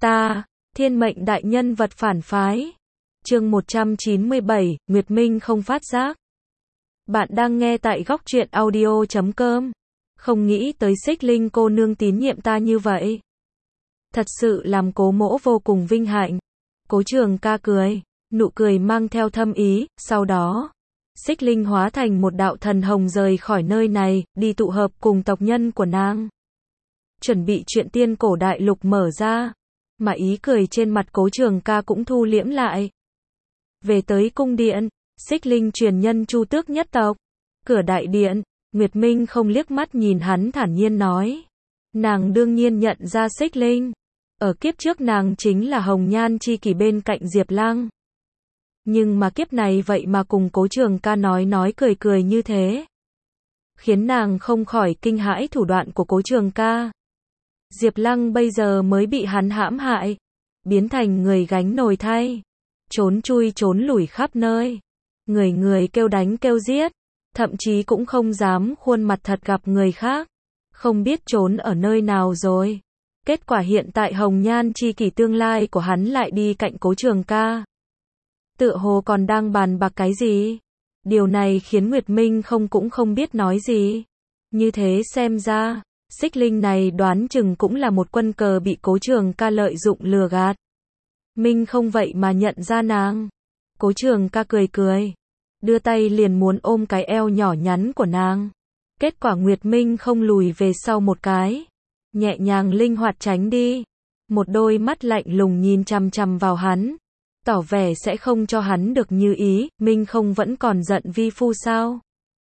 Ta, thiên mệnh đại nhân vật phản phái. Chương 197, Nguyệt Minh không phát giác. Bạn đang nghe tại góc truyện audio.com. Không nghĩ tới Xích Linh cô nương tín nhiệm ta như vậy. Thật sự làm Cố Mỗ vô cùng vinh hạnh. Cố Trường Ca cười, nụ cười mang theo thâm ý, sau đó, Xích Linh hóa thành một đạo thần hồng rời khỏi nơi này, đi tụ hợp cùng tộc nhân của nàng. Chuẩn bị chuyện tiên cổ đại lục mở ra, mà ý cười trên mặt Cố Trường Ca cũng thu liễm lại. Về tới cung điện, Xích Linh truyền nhân Chu Tước nhất tộc, cửa đại điện, Nguyệt Minh không liếc mắt nhìn hắn thản nhiên nói. Nàng đương nhiên nhận ra Xích Linh. Ở kiếp trước nàng chính là hồng nhan chi kỷ bên cạnh Diệp Lăng. Nhưng mà kiếp này vậy mà cùng Cố Trường Ca nói cười cười như thế. Khiến nàng không khỏi kinh hãi thủ đoạn của Cố Trường Ca. Diệp Lăng bây giờ mới bị hắn hãm hại, biến thành người gánh nồi thay, trốn chui trốn lủi khắp nơi. Người kêu đánh kêu giết, thậm chí cũng không dám khuôn mặt thật gặp người khác. Không biết trốn ở nơi nào rồi. Kết quả hiện tại hồng nhan chi kỷ tương lai của hắn lại đi cạnh Cố Trường Ca. Tựa hồ còn đang bàn bạc cái gì. Điều này khiến Nguyệt Minh cũng không biết nói gì. Như thế xem ra, Xích Linh này đoán chừng cũng là một quân cờ bị Cố Trường Ca lợi dụng lừa gạt. Minh không vậy mà nhận ra nàng. Cố Trường Ca cười, đưa tay liền muốn ôm cái eo nhỏ nhắn của nàng. Kết quả Nguyệt Minh không lùi về sau một cái, nhẹ nhàng linh hoạt tránh đi. Một đôi mắt lạnh lùng nhìn chằm chằm vào hắn, tỏ vẻ sẽ không cho hắn được như ý. Minh không vẫn còn giận vi phu sao?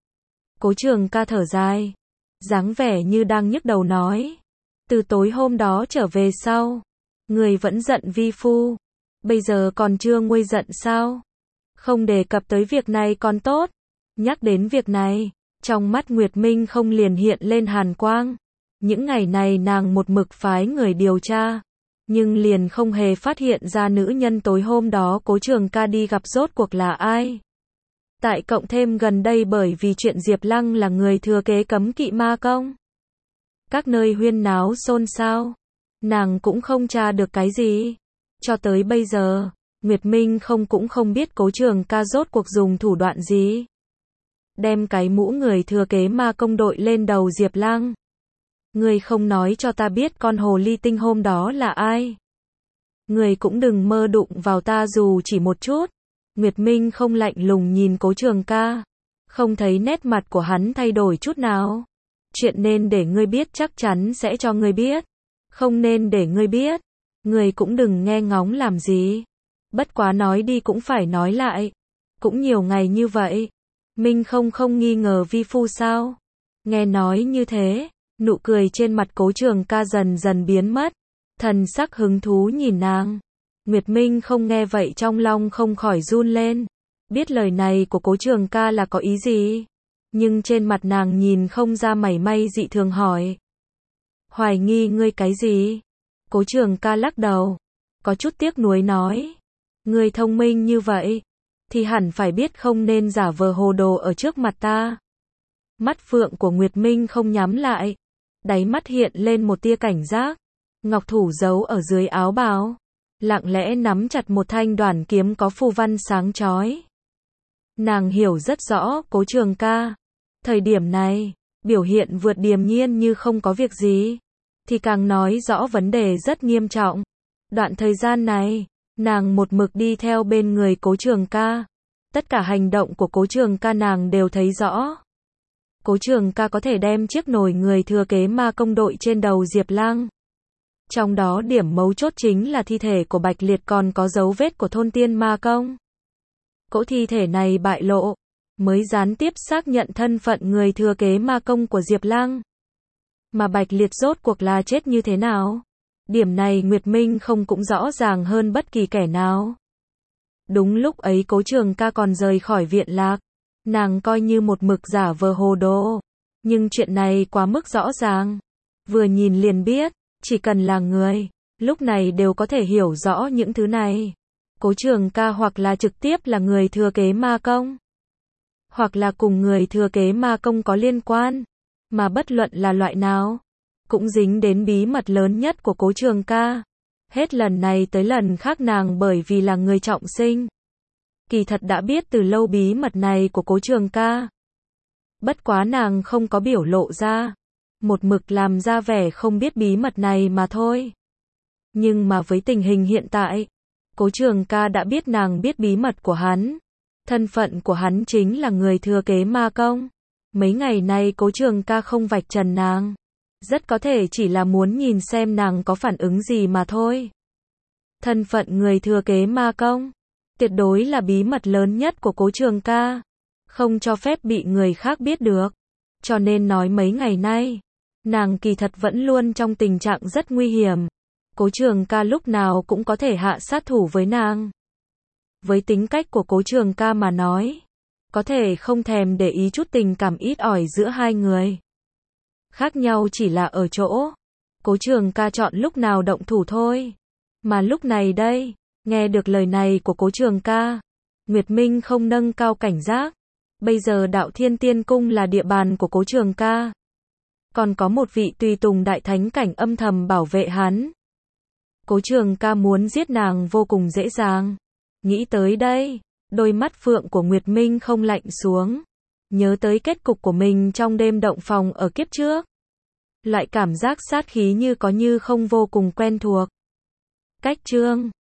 Cố Trường Ca thở dài, dáng vẻ như đang nhức đầu nói. Từ tối hôm đó trở về sau, người vẫn giận vi phu. Bây giờ còn chưa nguôi giận sao? Không đề cập tới việc này còn tốt. Nhắc đến việc này, trong mắt Nguyệt Minh không liền hiện lên hàn quang. Những ngày này nàng một mực phái người điều tra, nhưng liền không hề phát hiện ra nữ nhân tối hôm đó Cố Trường Ca đi gặp rốt cuộc là ai. Tại cộng thêm gần đây bởi vì chuyện Diệp Lăng là người thừa kế cấm kỵ ma công. Các nơi huyên náo xôn xao, nàng cũng không tra được cái gì. Cho tới bây giờ, Nguyệt Minh cũng không biết Cố Trường Ca rốt cuộc dùng thủ đoạn gì. Đem cái mũ người thừa kế ma công đội lên đầu Diệp Lăng. Người không nói cho ta biết con hồ ly tinh hôm đó là ai. Người cũng đừng mơ đụng vào ta dù chỉ một chút. Nguyệt Minh không lạnh lùng nhìn Cố Trường Ca, không thấy nét mặt của hắn thay đổi chút nào. Chuyện nên để ngươi biết chắc chắn sẽ cho ngươi biết. Không nên để ngươi biết, ngươi cũng đừng nghe ngóng làm gì. Bất quá nói đi cũng phải nói lại. Cũng nhiều ngày như vậy, Minh không nghi ngờ vi phu sao? Nghe nói như thế, nụ cười trên mặt Cố Trường Ca dần dần biến mất, thần sắc hứng thú nhìn nàng. Nguyệt Minh không nghe vậy trong lòng không khỏi run lên, biết lời này của Cố Trường Ca là có ý gì, nhưng trên mặt nàng nhìn không ra mảy may dị thường hỏi. Hoài nghi ngươi cái gì? Cố Trường Ca lắc đầu, có chút tiếc nuối nói. Ngươi thông minh như vậy, thì hẳn phải biết không nên giả vờ hồ đồ ở trước mặt ta. Mắt phượng của Nguyệt Minh không nhắm lại, đáy mắt hiện lên một tia cảnh giác. Ngọc thủ giấu ở dưới áo bào, lặng lẽ nắm chặt một thanh đoản kiếm có phù văn sáng chói. Nàng hiểu rất rõ Cố Trường Ca. Thời điểm này, biểu hiện vượt điềm nhiên như không có việc gì, thì càng nói rõ vấn đề rất nghiêm trọng. Đoạn thời gian này, nàng một mực đi theo bên người Cố Trường Ca. Tất cả hành động của Cố Trường Ca nàng đều thấy rõ. Cố Trường Ca có thể đem chiếc nồi người thừa kế ma công đội trên đầu Diệp Lăng. Trong đó điểm mấu chốt chính là thi thể của Bạch Liệt còn có dấu vết của thôn tiên ma công. Cỗ thi thể này bại lộ, mới gián tiếp xác nhận thân phận người thừa kế ma công của Diệp Lăng. Mà Bạch Liệt rốt cuộc là chết như thế nào? Điểm này Nguyệt Minh cũng rõ ràng hơn bất kỳ kẻ nào. Đúng lúc ấy Cố Trường Ca còn rời khỏi viện lạc. Nàng coi như một mực giả vờ hồ đồ. Nhưng chuyện này quá mức rõ ràng. Vừa nhìn liền biết, chỉ cần là người, lúc này đều có thể hiểu rõ những thứ này. Cố Trường Ca hoặc là trực tiếp là người thừa kế ma công, hoặc là cùng người thừa kế ma công có liên quan. Mà bất luận là loại nào, cũng dính đến bí mật lớn nhất của Cố Trường Ca. Hết lần này tới lần khác nàng bởi vì là người trọng sinh. Kỳ thật đã biết từ lâu bí mật này của Cố Trường ca. Bất quá nàng không có biểu lộ ra. Một mực làm ra vẻ không biết bí mật này mà thôi. Nhưng mà với tình hình hiện tại, Cố Trường ca đã biết nàng biết bí mật của hắn. Thân phận của hắn chính là người thừa kế ma công. Mấy ngày nay Cố Trường ca không vạch trần nàng. Rất có thể chỉ là muốn nhìn xem nàng có phản ứng gì mà thôi. Thân phận người thừa kế ma công, tuyệt đối là bí mật lớn nhất của Cố Trường ca. Không cho phép bị người khác biết được. Cho nên nói mấy ngày nay, nàng kỳ thật vẫn luôn trong tình trạng rất nguy hiểm. Cố Trường ca lúc nào cũng có thể hạ sát thủ với nàng. Với tính cách của Cố Trường ca mà nói, có thể không thèm để ý chút tình cảm ít ỏi giữa hai người. Khác nhau chỉ là ở chỗ, Cố Trường ca chọn lúc nào động thủ thôi. Mà lúc này đây, nghe được lời này của Cố Trường ca, Nguyệt Minh không nâng cao cảnh giác. Bây giờ Đạo Thiên Tiên Cung là địa bàn của Cố Trường ca. Còn có một vị tùy tùng đại thánh cảnh âm thầm bảo vệ hắn. Cố Trường ca muốn giết nàng vô cùng dễ dàng. Nghĩ tới đây, đôi mắt phượng của Nguyệt Minh không lạnh xuống. Nhớ tới kết cục của mình trong đêm động phòng ở kiếp trước. Loại cảm giác sát khí như có như không vô cùng quen thuộc. Cách chương